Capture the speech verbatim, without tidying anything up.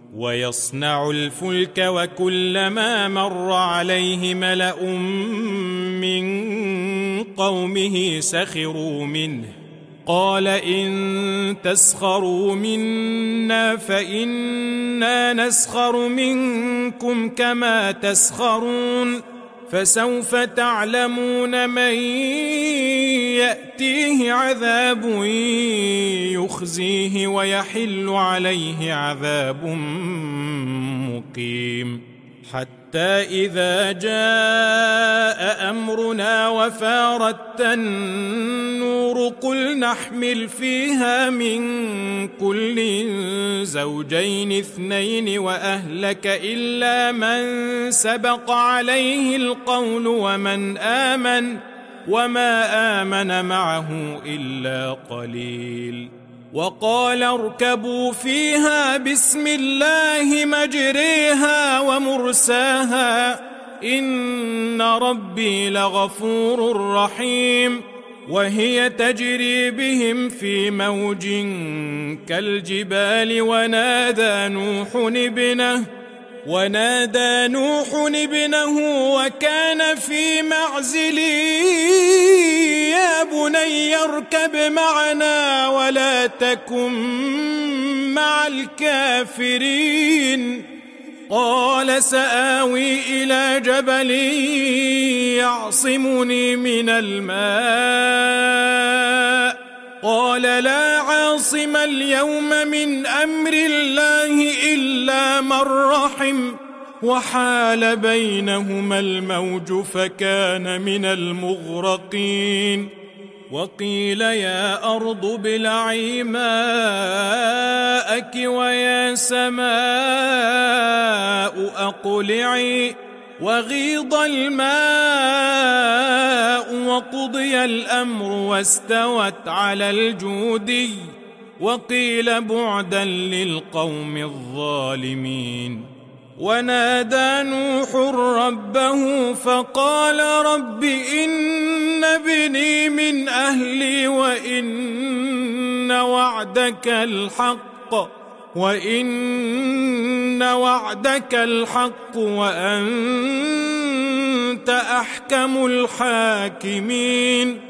ويصنع الفلك وكلما مر عليه ملأ من قومه سخروا منه قال إن تسخروا منا فإنا نسخر منكم كما تسخرون فسوف تعلمون من يأتيه عذاب يخزيه ويحل عليه عذاب مقيم حتى إذا جاء أمرنا وفارت النور قل نحمل فيها من كل زوجين اثنين وأهلك إلا من سبق عليه القول ومن آمن وما آمن معه إلا قليل وقال اركبوا فيها بسم الله مجريها ومرساها إن ربي لغفور رحيم وهي تجري بهم في موج كالجبال ونادى نوح ابنه ونادى نوح ابنه وكان في معزل يا بني اركب معنا ولا تكن مع الكافرين قال سآوي إلى جبل يعصمني من الماء قال لا عاصم اليوم من أمر الله إلا من رحم وحال بينهما الموج فكان من المغرقين وقيل يا أرض ابلعي ماءك ويا سماء أقلعي وغيض الماء وقضي الأمر واستوت على الجودي وقيل بعدا للقوم الظالمين ونادى نوح ربه فقال رب إن ابني من أهلي وإن وعدك الحق وإن وعدك الحق وأنت أحكم الحاكمين